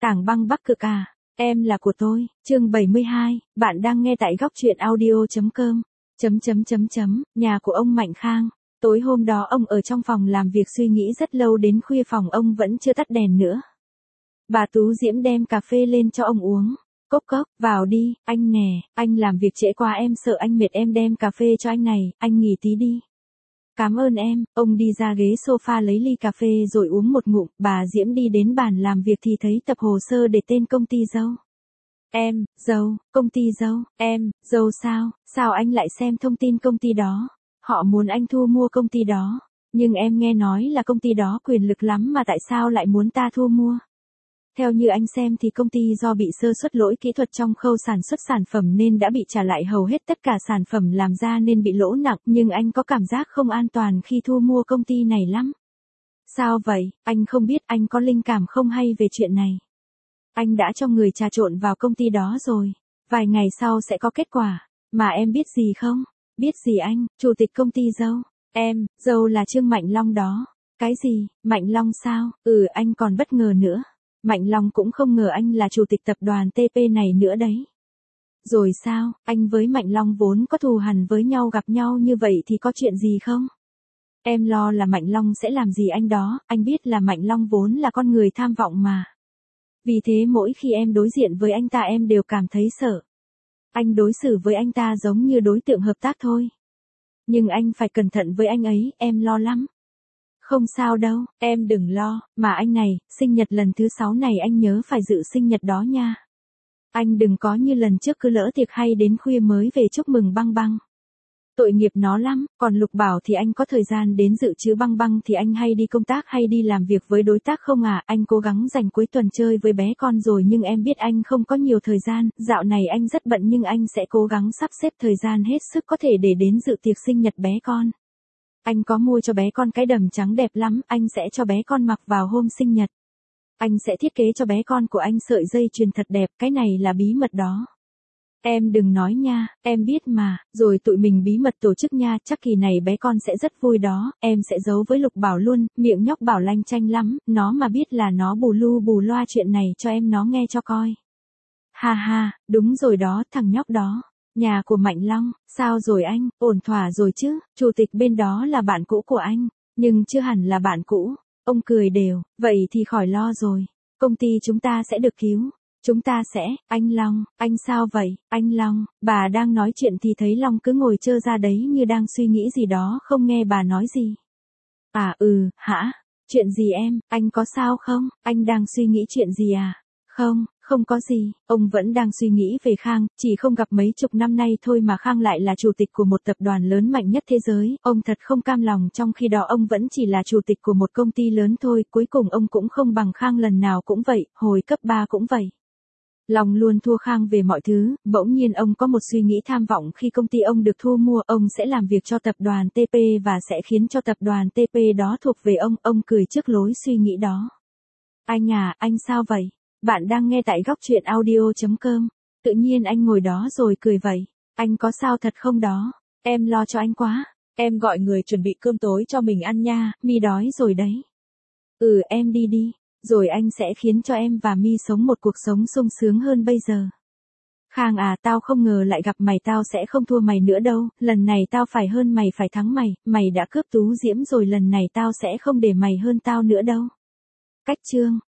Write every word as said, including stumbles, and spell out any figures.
Tảng băng Bắc Cực à, em là của tôi, chương bảy mươi hai, bạn đang nghe tại góc truyện audio.com, chấm chấm chấm chấm, nhà của ông Mạnh Khang. Tối hôm đó ông ở trong phòng làm việc suy nghĩ rất lâu đến khuya phòng ông vẫn chưa tắt đèn nữa. Bà Tú Diễm đem cà phê lên cho ông uống. Cốc cốc, vào đi, anh nè, anh làm việc trễ quá em sợ anh mệt em đem cà phê cho anh này, anh nghỉ tí đi. Cảm ơn em, ông đi ra ghế sofa lấy ly cà phê rồi uống một ngụm, bà Diễm đi đến bàn làm việc thì thấy tập hồ sơ để tên công ty dâu. Em, dâu, công ty dâu, em, dâu sao, sao anh lại xem thông tin công ty đó? Họ muốn anh thu mua công ty đó, nhưng em nghe nói là công ty đó quyền lực lắm mà tại sao lại muốn ta thu mua? Theo như anh xem thì công ty do bị sơ suất lỗi kỹ thuật trong khâu sản xuất sản phẩm nên đã bị trả lại hầu hết tất cả sản phẩm làm ra nên bị lỗ nặng, nhưng anh có cảm giác không an toàn khi thu mua công ty này lắm. Sao vậy, anh không biết anh có linh cảm không hay về chuyện này? Anh đã cho người trà trộn vào công ty đó rồi, vài ngày sau sẽ có kết quả, mà em biết gì không? Biết gì anh, chủ tịch công ty dâu, em, dâu là Trương Mạnh Long đó. Cái gì, Mạnh Long sao? Ừ, anh còn bất ngờ nữa. Mạnh Long cũng không ngờ anh là chủ tịch tập đoàn tê pê này nữa đấy. Rồi sao, anh với Mạnh Long vốn có thù hằn với nhau gặp nhau như vậy thì có chuyện gì không? Em lo là Mạnh Long sẽ làm gì anh đó, anh biết là Mạnh Long vốn là con người tham vọng mà. Vì thế mỗi khi em đối diện với anh ta em đều cảm thấy sợ. Anh đối xử với anh ta giống như đối tượng hợp tác thôi. Nhưng anh phải cẩn thận với anh ấy, em lo lắm. Không sao đâu, em đừng lo, mà anh này, sinh nhật lần thứ sáu này anh nhớ phải dự sinh nhật đó nha. Anh đừng có như lần trước cứ lỡ tiệc hay đến khuya mới về chúc mừng Băng Băng. Tội nghiệp nó lắm, còn Lục Bảo thì anh có thời gian đến dự chứ Băng Băng thì anh hay đi công tác hay đi làm việc với đối tác không à, anh cố gắng dành cuối tuần chơi với bé con rồi nhưng em biết anh không có nhiều thời gian, dạo này anh rất bận nhưng anh sẽ cố gắng sắp xếp thời gian hết sức có thể để đến dự tiệc sinh nhật bé con. Anh có mua cho bé con cái đầm trắng đẹp lắm, anh sẽ cho bé con mặc vào hôm sinh nhật. Anh sẽ thiết kế cho bé con của anh sợi dây chuyền thật đẹp, cái này là bí mật đó. Em đừng nói nha, em biết mà, rồi tụi mình bí mật tổ chức nha, chắc kỳ này bé con sẽ rất vui đó, em sẽ giấu với Lục Bảo luôn, miệng nhóc Bảo lanh chanh lắm, nó mà biết là nó bù lu bù loa chuyện này cho em nó nghe cho coi. Ha ha, đúng rồi đó, thằng nhóc đó. Nhà của Mạnh Long, sao rồi anh, ổn thỏa rồi chứ, chủ tịch bên đó là bạn cũ của anh, nhưng chưa hẳn là bạn cũ, ông cười đều, vậy thì khỏi lo rồi, công ty chúng ta sẽ được cứu, chúng ta sẽ, anh Long, anh sao vậy, anh Long, bà đang nói chuyện thì thấy Long cứ ngồi trơ ra đấy như đang suy nghĩ gì đó không nghe bà nói gì. À ừ, hả, chuyện gì em, anh có sao không, anh đang suy nghĩ chuyện gì à? Không, không có gì, ông vẫn đang suy nghĩ về Khang, chỉ không gặp mấy chục năm nay thôi mà Khang lại là chủ tịch của một tập đoàn lớn mạnh nhất thế giới, ông thật không cam lòng trong khi đó ông vẫn chỉ là chủ tịch của một công ty lớn thôi, cuối cùng ông cũng không bằng Khang lần nào cũng vậy, hồi cấp ba cũng vậy. Long luôn thua Khang về mọi thứ, bỗng nhiên ông có một suy nghĩ tham vọng khi công ty ông được thu mua, ông sẽ làm việc cho tập đoàn tê pê và sẽ khiến cho tập đoàn tê pê đó thuộc về ông, ông cười trước lối suy nghĩ đó. Anh à, anh sao vậy? Bạn đang nghe tại góc truyện audio.com, tự nhiên anh ngồi đó rồi cười vậy, anh có sao thật không đó, em lo cho anh quá, em gọi người chuẩn bị cơm tối cho mình ăn nha, Mi đói rồi đấy. Ừ em đi đi, rồi anh sẽ khiến cho em và Mi sống một cuộc sống sung sướng hơn bây giờ. Khang à, tao không ngờ lại gặp mày, tao sẽ không thua mày nữa đâu, lần này tao phải hơn mày, phải thắng mày, mày đã cướp Tú Diễm rồi, lần này tao sẽ không để mày hơn tao nữa đâu. Cách chương